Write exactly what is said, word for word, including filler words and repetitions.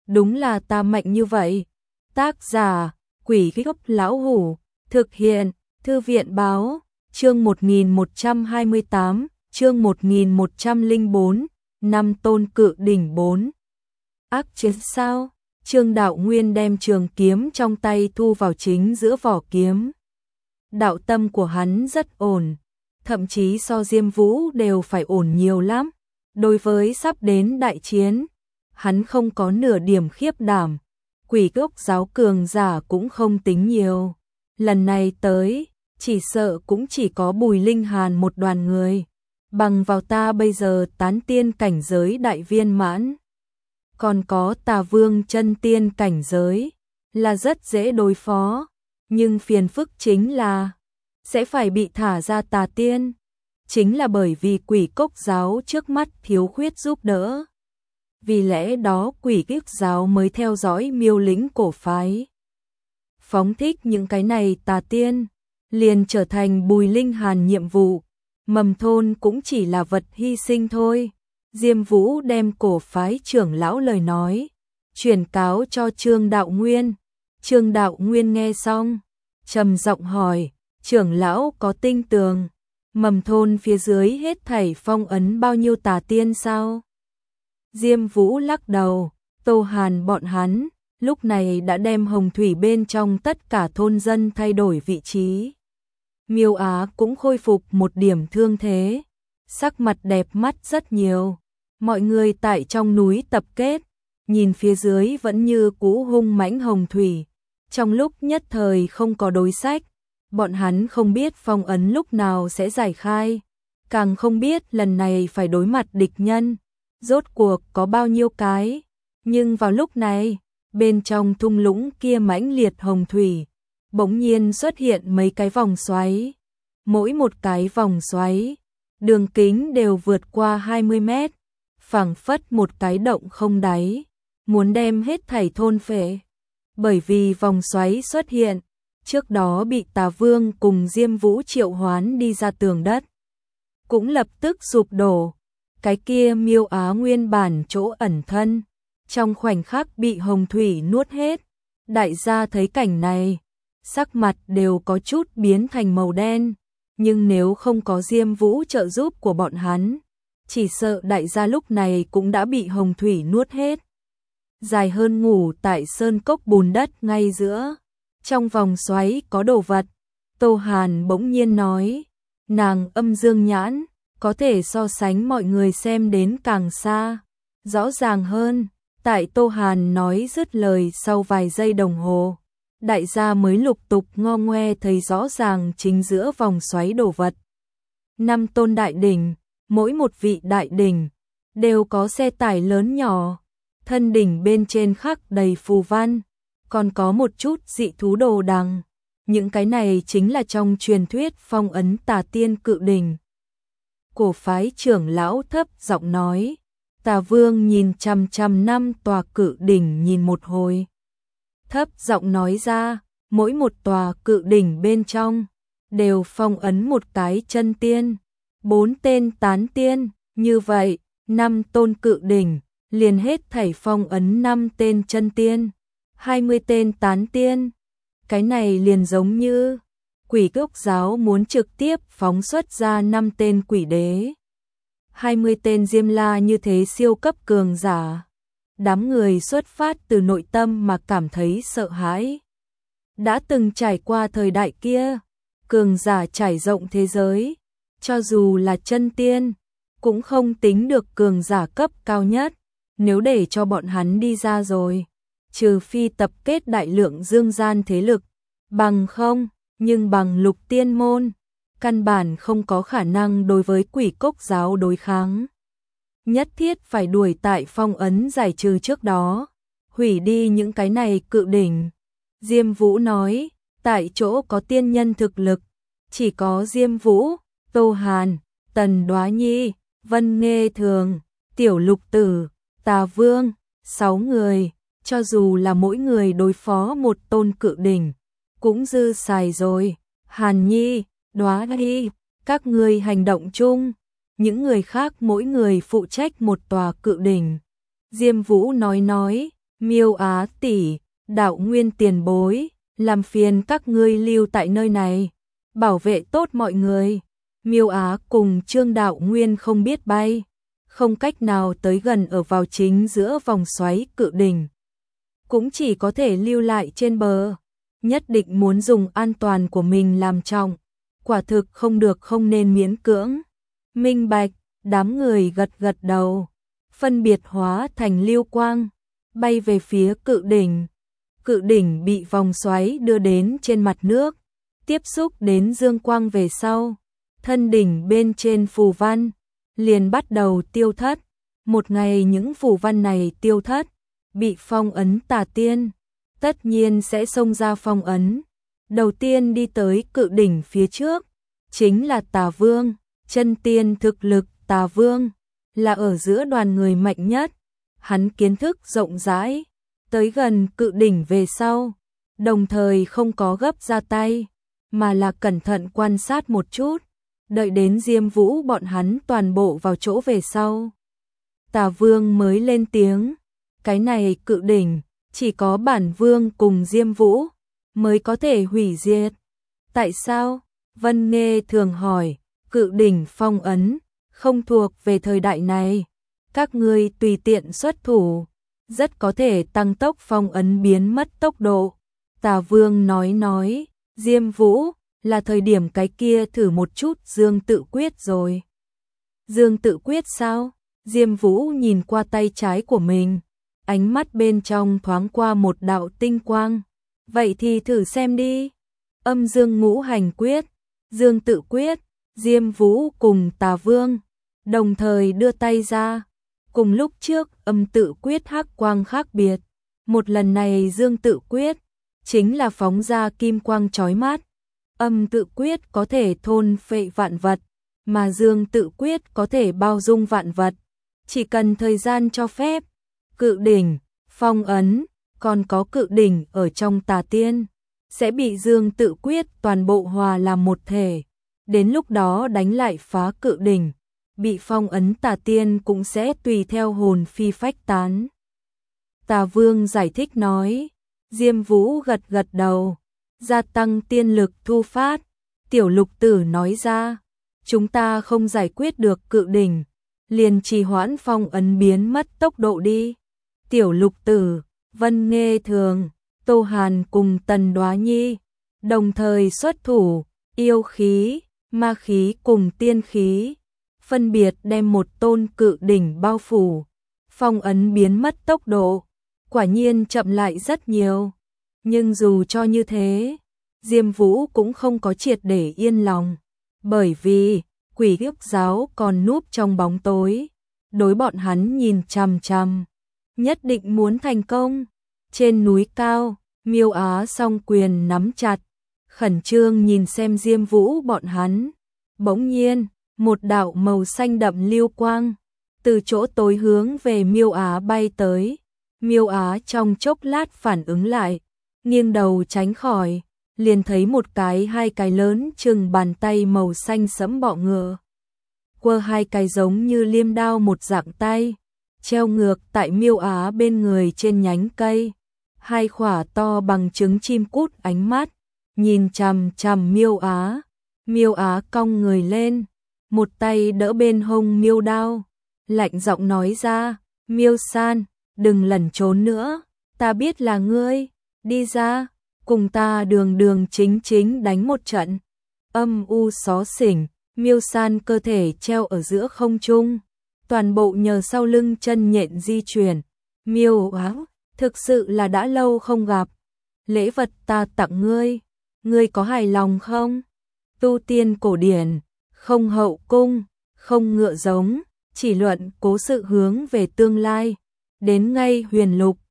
đúng là ta mạnh như vậy. Tác giả, Quỷ Gốc Lão Hủ, thực hiện, Thư viện Báo, chương một nghìn một trăm hai mươi tám, chương một nghìn một trăm lẻ bốn, năm tôn cự đỉnh bốn. Ác chiến sao? Trương Đạo Nguyên đem trường kiếm trong tay thu vào chính giữa vỏ kiếm. Đạo tâm của hắn rất ổn, thậm chí so Diêm Vũ đều phải ổn nhiều lắm. Đối với sắp đến đại chiến, hắn không có nửa điểm khiếp đảm. Quỷ Gốc giáo cường giả cũng không tính nhiều. Lần này tới, chỉ sợ cũng chỉ có Bùi Linh Hàn một đoàn người. Bằng vào ta bây giờ tán tiên cảnh giới đại viên mãn, còn có Tà Vương chân tiên cảnh giới, là rất dễ đối phó. Nhưng phiền phức chính là sẽ phải bị thả ra tà tiên. Chính là bởi vì Quỷ Cốc giáo trước mắt thiếu khuyết giúp đỡ. Vì lẽ đó Quỷ Gốc giáo mới theo dõi Miêu Lĩnh cổ phái. Phóng thích những cái này tà tiên, liền trở thành Bùi Linh Hàn nhiệm vụ. Mầm thôn cũng chỉ là vật hy sinh thôi. Diêm Vũ đem cổ phái trưởng lão lời nói truyền cáo cho Trương Đạo Nguyên. Trương Đạo Nguyên nghe xong, trầm giọng hỏi, trưởng lão có tin tưởng Mầm thôn phía dưới hết thảy phong ấn bao nhiêu tà tiên sao? Diêm Vũ lắc đầu, Tô Hàn bọn hắn lúc này đã đem hồng thủy bên trong tất cả thôn dân thay đổi vị trí. Miêu Á cũng khôi phục một điểm thương thế, sắc mặt đẹp mắt rất nhiều. Mọi người tại trong núi tập kết, nhìn phía dưới vẫn như cũ hung mãnh hồng thủy. Trong lúc nhất thời không có đối sách, bọn hắn không biết phong ấn lúc nào sẽ giải khai, càng không biết lần này phải đối mặt địch nhân rốt cuộc có bao nhiêu cái. Nhưng vào lúc này, bên trong thung lũng kia mãnh liệt hồng thủy, bỗng nhiên xuất hiện mấy cái vòng xoáy. Mỗi một cái vòng xoáy, đường kính đều vượt qua hai mươi mét, phảng phất một cái động không đáy, muốn đem hết thảy thôn phệ. Bởi vì vòng xoáy xuất hiện, trước đó bị Tà Vương cùng Diêm Vũ triệu hoán đi ra tường đất, cũng lập tức sụp đổ. Cái kia Miêu Á nguyên bản chỗ ẩn thân, trong khoảnh khắc bị hồng thủy nuốt hết. Đại gia thấy cảnh này, sắc mặt đều có chút biến thành màu đen. Nhưng nếu không có Diêm Vũ trợ giúp của bọn hắn, chỉ sợ đại gia lúc này cũng đã bị hồng thủy nuốt hết. Dài hơn ngủ tại sơn cốc bùn đất ngay giữa, trong vòng xoáy có đồ vật. Tô Hàn bỗng nhiên nói, nàng âm dương nhãn, có thể so sánh mọi người xem đến càng xa, rõ ràng hơn. Tại Tô Hàn nói dứt lời sau vài giây đồng hồ, đại gia mới lục tục ngo ngoe thấy rõ ràng chính giữa vòng xoáy đồ vật. Năm tôn đại đỉnh, mỗi một vị đại đỉnh đều có xe tải lớn nhỏ, thân đỉnh bên trên khắc đầy phù văn, còn có một chút dị thú đồ đằng. Những cái này chính là trong truyền thuyết phong ấn tà tiên cự đỉnh. Cổ phái trưởng lão thấp giọng nói. Tà Vương nhìn chằm chằm năm tòa cự đỉnh nhìn một hồi, thấp giọng nói ra, mỗi một tòa cự đỉnh bên trong đều phong ấn một cái chân tiên, bốn tên tán tiên. Như vậy, năm tôn cự đỉnh liền hết thảy phong ấn năm tên chân tiên, hai mươi tên tán tiên. Cái này liền giống như Quỷ Gốc giáo muốn trực tiếp phóng xuất ra năm tên quỷ đế, hai mươi tên Diêm La như thế siêu cấp cường giả. Đám người xuất phát từ nội tâm mà cảm thấy sợ hãi. Đã từng trải qua thời đại kia, cường giả trải rộng thế giới, cho dù là chân tiên, cũng không tính được cường giả cấp cao nhất. Nếu để cho bọn hắn đi ra rồi, trừ phi tập kết đại lượng dương gian thế lực, bằng không, nhưng bằng Lục Tiên môn, căn bản không có khả năng đối với Quỷ Cốc giáo đối kháng. Nhất thiết phải đuổi tại phong ấn giải trừ trước đó, hủy đi những cái này cự đỉnh. Diêm Vũ nói, tại chỗ có tiên nhân thực lực, chỉ có Diêm Vũ, Tô Hàn, Tần Đoá Nhi, Vân Nghê Thường, Tiểu Lục Tử, Tà Vương, sáu người, cho dù là mỗi người đối phó một tôn cự đỉnh, cũng dư xài rồi. Hàn Nhi, Đoá Nhi, các ngươi hành động chung, những người khác mỗi người phụ trách một tòa cự đỉnh. Diêm Vũ nói nói, Miêu Á tỷ, Đạo Nguyên tiền bối, làm phiền các ngươi lưu tại nơi này, bảo vệ tốt mọi người. Miêu Á cùng Trương Đạo Nguyên không biết bay, không cách nào tới gần ở vào chính giữa vòng xoáy cự đỉnh, cũng chỉ có thể lưu lại trên bờ, nhất định muốn dùng an toàn của mình làm trọng, quả thực không được không nên miễn cưỡng. Minh bạch, đám người gật gật đầu, phân biệt hóa thành lưu quang, bay về phía cự đỉnh. Cự đỉnh bị vòng xoáy đưa đến trên mặt nước, tiếp xúc đến dương quang về sau, thân đỉnh bên trên phù văn liền bắt đầu tiêu thất. Một ngày những phù văn này tiêu thất, bị phong ấn tà tiên, tất nhiên sẽ xông ra phong ấn. Đầu tiên đi tới cự đỉnh phía trước, chính là Tà Vương, chân tiên thực lực. Tà Vương là ở giữa đoàn người mạnh nhất, hắn kiến thức rộng rãi, tới gần cự đỉnh về sau, đồng thời không có gấp ra tay, mà là cẩn thận quan sát một chút, đợi đến Diêm Vũ bọn hắn toàn bộ vào chỗ về sau. Tà Vương mới lên tiếng, cái này cự đỉnh, chỉ có bản Vương cùng Diêm Vũ mới có thể hủy diệt. Tại sao? Vân Nghê thường hỏi, cự đỉnh phong ấn, không thuộc về thời đại này, các ngươi tùy tiện xuất thủ, rất có thể tăng tốc phong ấn biến mất tốc độ. Tà Vương nói nói, Diêm Vũ, là thời điểm cái kia thử một chút Dương Tự Quyết rồi. Dương Tự Quyết sao? Diêm Vũ nhìn qua tay trái của mình, ánh mắt bên trong thoáng qua một đạo tinh quang. Vậy thì thử xem đi. Âm Dương Ngũ Hành Quyết, Dương Tự Quyết, Diêm Vũ cùng Tà Vương đồng thời đưa tay ra. Cùng lúc trước Âm Tự Quyết hắc quang khác biệt, một lần này Dương Tự Quyết chính là phóng ra kim quang chói mắt. Âm Tự Quyết có thể thôn phệ vạn vật, mà Dương Tự Quyết có thể bao dung vạn vật, chỉ cần thời gian cho phép. Cự đỉnh, phong ấn, còn có cự đỉnh ở trong tà tiên, sẽ bị Dương Tự Quyết toàn bộ hòa làm một thể. Đến lúc đó đánh lại phá cự đỉnh, bị phong ấn tà tiên cũng sẽ tùy theo hồn phi phách tán. Tà Vương giải thích nói. Diêm Vũ gật gật đầu, gia tăng tiên lực thu phát. Tiểu Lục Tử nói ra, chúng ta không giải quyết được cự đỉnh, liền trì hoãn phong ấn biến mất tốc độ đi. Tiểu Lục Tử, Vân Nghê Thường, Tô Hàn cùng Tần Đoá Nhi đồng thời xuất thủ, yêu khí, ma khí cùng tiên khí, phân biệt đem một tôn cự đỉnh bao phủ. Phong ấn biến mất tốc độ quả nhiên chậm lại rất nhiều. Nhưng dù cho như thế, Diêm Vũ cũng không có triệt để yên lòng, bởi vì Quỷ Ức giáo còn núp trong bóng tối, đối bọn hắn nhìn chằm chằm, nhất định muốn thành công. Trên núi cao, Miêu Á song quyền nắm chặt, khẩn trương nhìn xem Diêm Vũ bọn hắn. Bỗng nhiên, một đạo màu xanh đậm lưu quang từ chỗ tối hướng về Miêu Á bay tới. Miêu Á trong chốc lát phản ứng lại, nghiêng đầu tránh khỏi, liền thấy một cái hai cái lớn chừng bàn tay màu xanh sẫm bọ ngựa. Quơ hai cái giống như liêm đao một dạng tay, treo ngược tại Miêu Á bên người trên nhánh cây. Hai khỏa to bằng trứng chim cút ánh mắt, nhìn chằm chằm Miêu Á. Miêu Á cong người lên, một tay đỡ bên hông miêu đao, lạnh giọng nói ra, Miêu San, đừng lẩn trốn nữa, ta biết là ngươi, đi ra, cùng ta đường đường chính chính đánh một trận. Âm u xó xỉnh, Miêu San cơ thể treo ở giữa không trung, toàn bộ nhờ sau lưng chân nhện di chuyển. Miêu Á, thực sự là đã lâu không gặp, lễ vật ta tặng ngươi, ngươi có hài lòng không? Tu tiên cổ điển, không hậu cung, không ngựa giống, chỉ luận cố sự hướng về tương lai. Đến ngay huyền lục,